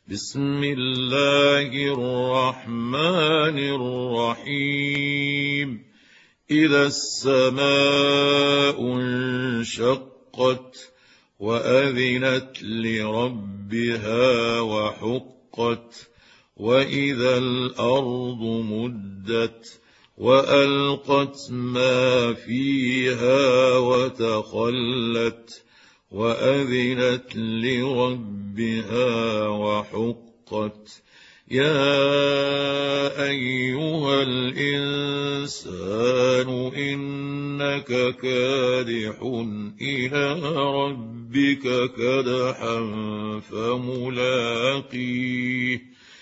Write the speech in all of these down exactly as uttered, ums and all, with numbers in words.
بسم الله الرحمن الرحيم إذا السماء انشقت وأذنت لربها وحقت وإذا الأرض مدت وألقت ما فيها وتخلت وأذنت لربها وحقت يا أيها الإنسان إنك كادح إلى ربك كدحا فملاقيه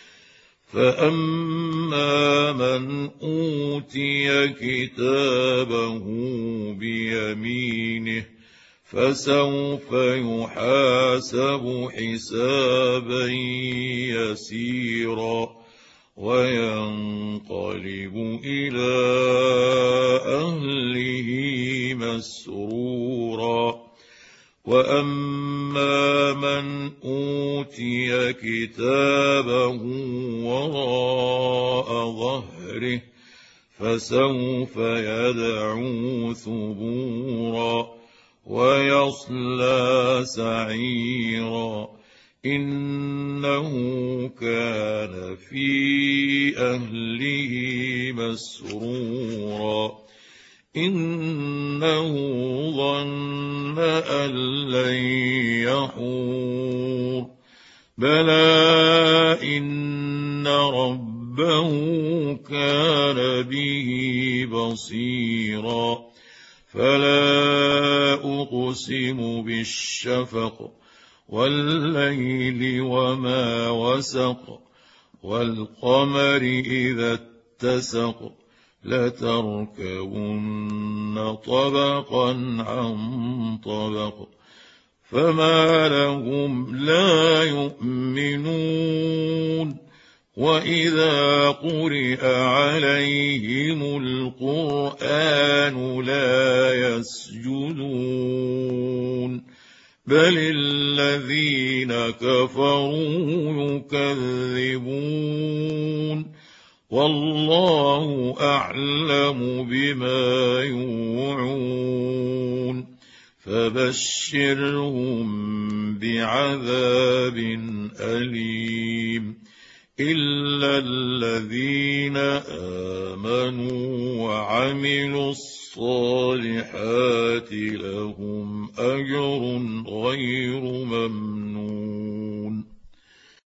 فأما من أوتي كتابه بيمينه فسوف يحاسب حسابا يسيرا وينقلب إلى أهله مسرورا وأما من أوتي كتابه وراء ظهره فسوف يدعو ثبورا ويصلى سعيرا إنه كان في أهله مسرورا إنه ظن أن لن يحور بلى إن ربه كان به بصيرا فلا أقسم بالشفق والليل وما وسق والقمر إذا اتسق لتركبن طبقا عن طبق فما لهم لا يؤمنون وإذا قرئ عليهم القرآن لا يسجدون بل الذين كفروا يكذبون والله أعلم بما يوعون فبشرهم بعذاب أليم إلا الذين آمنوا وعملوا الصالحات لهم أجر غير ممنون.